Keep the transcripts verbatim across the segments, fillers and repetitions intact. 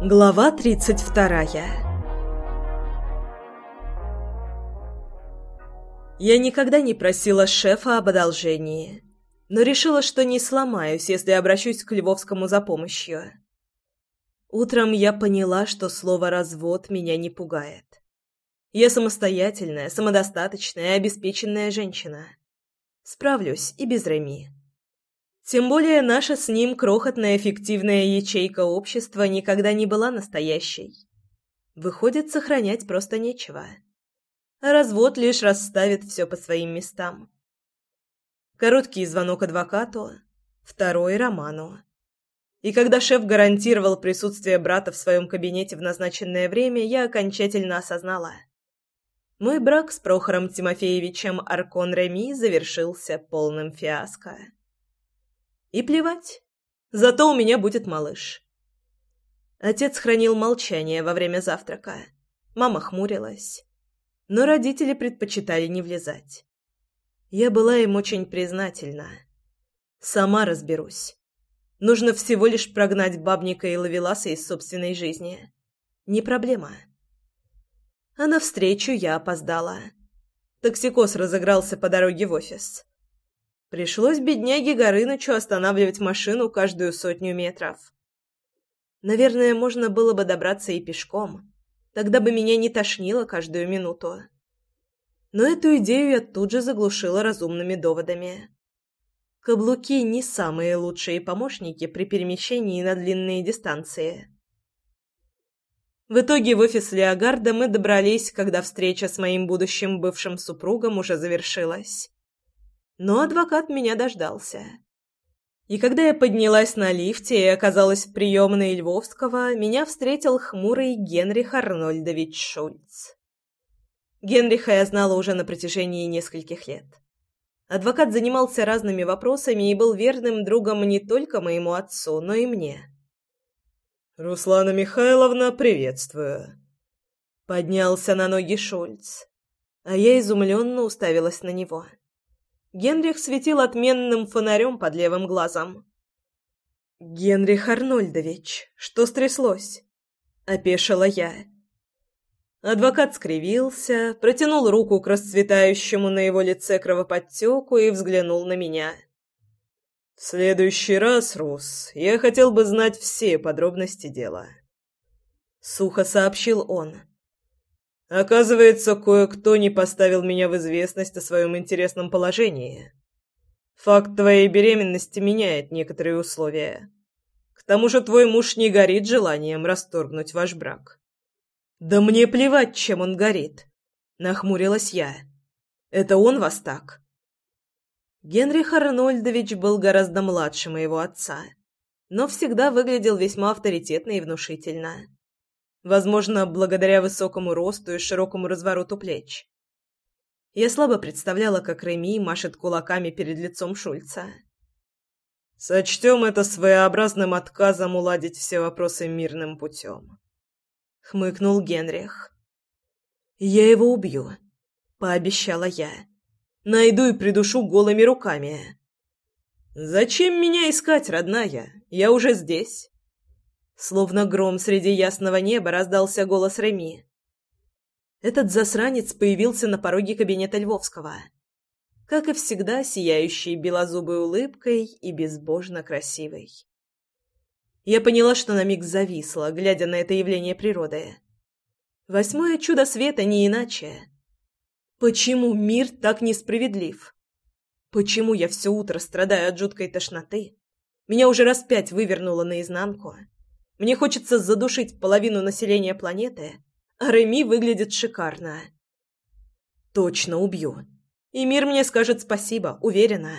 Глава тридцать вторая. Я никогда не просила шефа об одолжении, но решила, что не сломаюсь, если обращусь к Львовскому за помощью. Утром я поняла, что слово «развод» меня не пугает. Я самостоятельная, самодостаточная и обеспеченная женщина. Справлюсь и без Реми. Тем более наша с ним крохотная фиктивная ячейка общества никогда не была настоящей. Выходит, сохранять просто нечего. А развод лишь расставит все по своим местам. Короткий звонок адвокату, второй — Роману. И когда шеф гарантировал присутствие брата в своем кабинете в назначенное время, я окончательно осознала. Мой брак с Прохором Тимофеевичем Аркон-Реми завершился полным фиаско. И плевать, зато у меня будет малыш. Отец хранил молчание во время завтрака. Мама хмурилась. Но родители предпочитали не влезать. Я была им очень признательна. Сама разберусь. Нужно всего лишь прогнать Бабника и Ловеласа из собственной жизни. Не проблема. А навстречу я опоздала. Токсикоз разыгрался по дороге в офис. Пришлось бедняге Горынычу останавливать машину каждую сотню метров. Наверное, можно было бы добраться и пешком. Тогда бы меня не тошнило каждую минуту. Но эту идею я тут же заглушила разумными доводами. Каблуки не самые лучшие помощники при перемещении на длинные дистанции. В итоге в офис Леогарда мы добрались, когда встреча с моим будущим бывшим супругом уже завершилась. Но адвокат меня дождался. И когда я поднялась на лифте и оказалась в приемной Львовского, меня встретил хмурый Генрих Арнольдович Шульц. Генриха я знала уже на протяжении нескольких лет. Адвокат занимался разными вопросами и был верным другом не только моему отцу, но и мне. «Руслана Михайловна, приветствую!» Поднялся на ноги Шульц, а я изумленно уставилась на него. Генрих светил отменным фонарем под левым глазом. «Генрих Арнольдович, что стряслось?» — опешила я. Адвокат скривился, протянул руку к расцветающему на его лице кровоподтеку и взглянул на меня. «В следующий раз, Рус, я хотел бы знать все подробности дела», — сухо сообщил он. «Оказывается, кое-кто не поставил меня в известность о своем интересном положении. Факт твоей беременности меняет некоторые условия. К тому же твой муж не горит желанием расторгнуть ваш брак». «Да мне плевать, чем он горит», — нахмурилась я. «Это он вас так?» Генрих Арнольдович был гораздо младше моего отца, но всегда выглядел весьма авторитетно и внушительно. Возможно, благодаря высокому росту и широкому развороту плеч. Я слабо представляла, как Реми машет кулаками перед лицом Шульца. «Сочтем это своеобразным отказом уладить все вопросы мирным путем», — хмыкнул Генрих. «Я его убью», — пообещала я. «Найду и придушу голыми руками». «Зачем меня искать, родная? Я уже здесь». Словно гром среди ясного неба раздался голос Реми. Этот засранец появился на пороге кабинета Львовского. Как и всегда, сияющий белозубой улыбкой и безбожно красивый. Я поняла, что на миг зависла, глядя на это явление природы. Восьмое чудо света не иначе. Почему мир так несправедлив? Почему я все утро страдаю от жуткой тошноты? Меня уже раз пять вывернуло наизнанку. Мне хочется задушить половину населения планеты, а Реми выглядит шикарно. Точно убью. И мир мне скажет спасибо, уверена.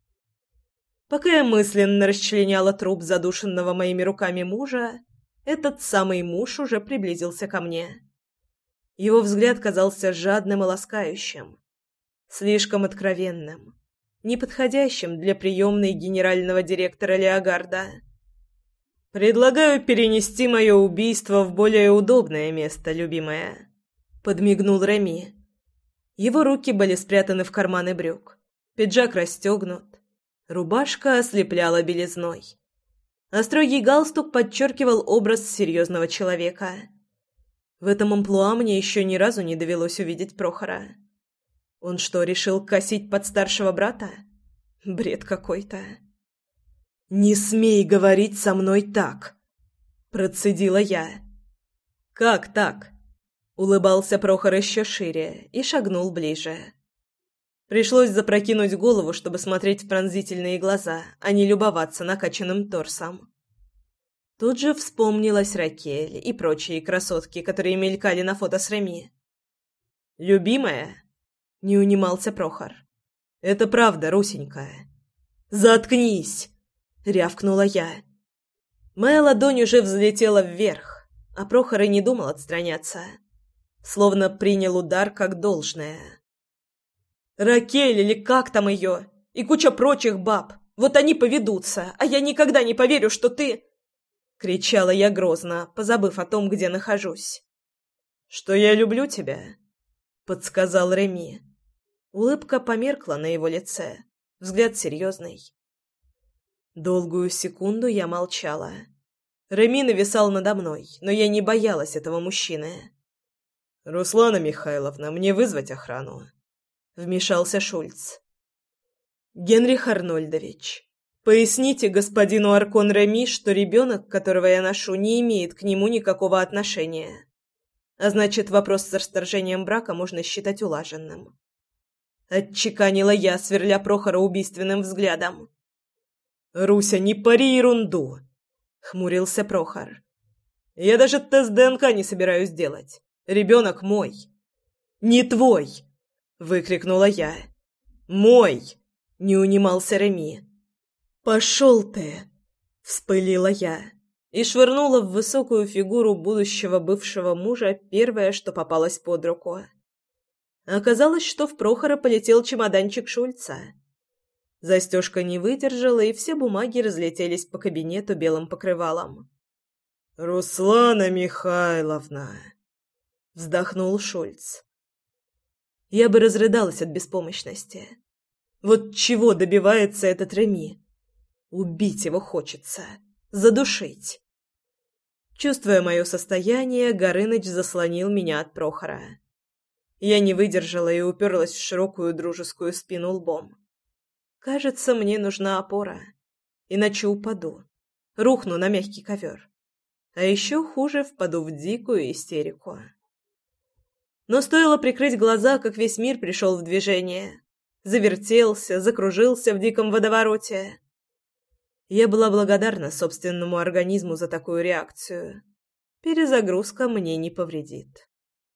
Пока я мысленно расчленяла труп задушенного моими руками мужа, этот самый муж уже приблизился ко мне. Его взгляд казался жадным и ласкающим, слишком откровенным, неподходящим для приемной генерального директора Леогарда. «Предлагаю перенести мое убийство в более удобное место, любимая», — подмигнул Реми. Его руки были спрятаны в карманы брюк, пиджак расстегнут, рубашка ослепляла белизной. а строгий галстук подчеркивал образ серьезного человека. В этом амплуа мне еще ни разу не довелось увидеть Прохора. Он что, решил косить под старшего брата? Бред какой-то. «Не смей говорить со мной так!» – процедила я. «Как так?» – улыбался Прохор еще шире и шагнул ближе. Пришлось запрокинуть голову, чтобы смотреть в пронзительные глаза, а не любоваться накачанным торсом. Тут же вспомнилась Ракель и прочие красотки, которые мелькали на фото с Реми. «Любимая?» — не унимался Прохор. «Это правда, Русенька». «Заткнись!» — рявкнула я. Моя ладонь уже взлетела вверх, а Прохор и не думал отстраняться. Словно принял удар как должное. «Ракель или как там ее? И куча прочих баб. Вот они поведутся, а я никогда не поверю, что ты...» Кричала я грозно, позабыв о том, где нахожусь. «Что я люблю тебя», — подсказал Реми. Улыбка померкла на его лице, взгляд серьезный. Долгую секунду я молчала. Реми нависал надо мной, но я не боялась этого мужчины. «Руслана Михайловна, мне вызвать охрану?» — вмешался Шульц. «Генрих Арнольдович, поясните господину Аркон Реми, что ребенок, которого я ношу, не имеет к нему никакого отношения. А значит, вопрос с расторжением брака можно считать улаженным». Отчеканила я, сверля Прохора убийственным взглядом. «Руся, не пари ерунду!» — хмурился Прохор. «Я даже тест ДНК не собираюсь делать. Ребенок мой». «Не твой!» — выкрикнула я. «Мой!» — не унимался Реми. «Пошел ты!» — вспылила я и швырнула в высокую фигуру будущего бывшего мужа первое, что попалось под руку. Оказалось, что в Прохора полетел чемоданчик Шульца. Застежка не выдержала, и все бумаги разлетелись по кабинету белым покрывалом. «Руслана Михайловна!» — вздохнул Шульц. Я бы разрыдалась от беспомощности. Вот чего добивается этот Реми? Убить его хочется, задушить. Чувствуя мое состояние, Горыныч заслонил меня от Прохора. Я не выдержала и уперлась в широкую дружескую спину лбом. Кажется, мне нужна опора, иначе упаду, рухну на мягкий ковер. А еще хуже, впаду в дикую истерику. Но стоило прикрыть глаза, как весь мир пришел в движение. Завертелся, закружился в диком водовороте. Я была благодарна собственному организму за такую реакцию. Перезагрузка мне не повредит.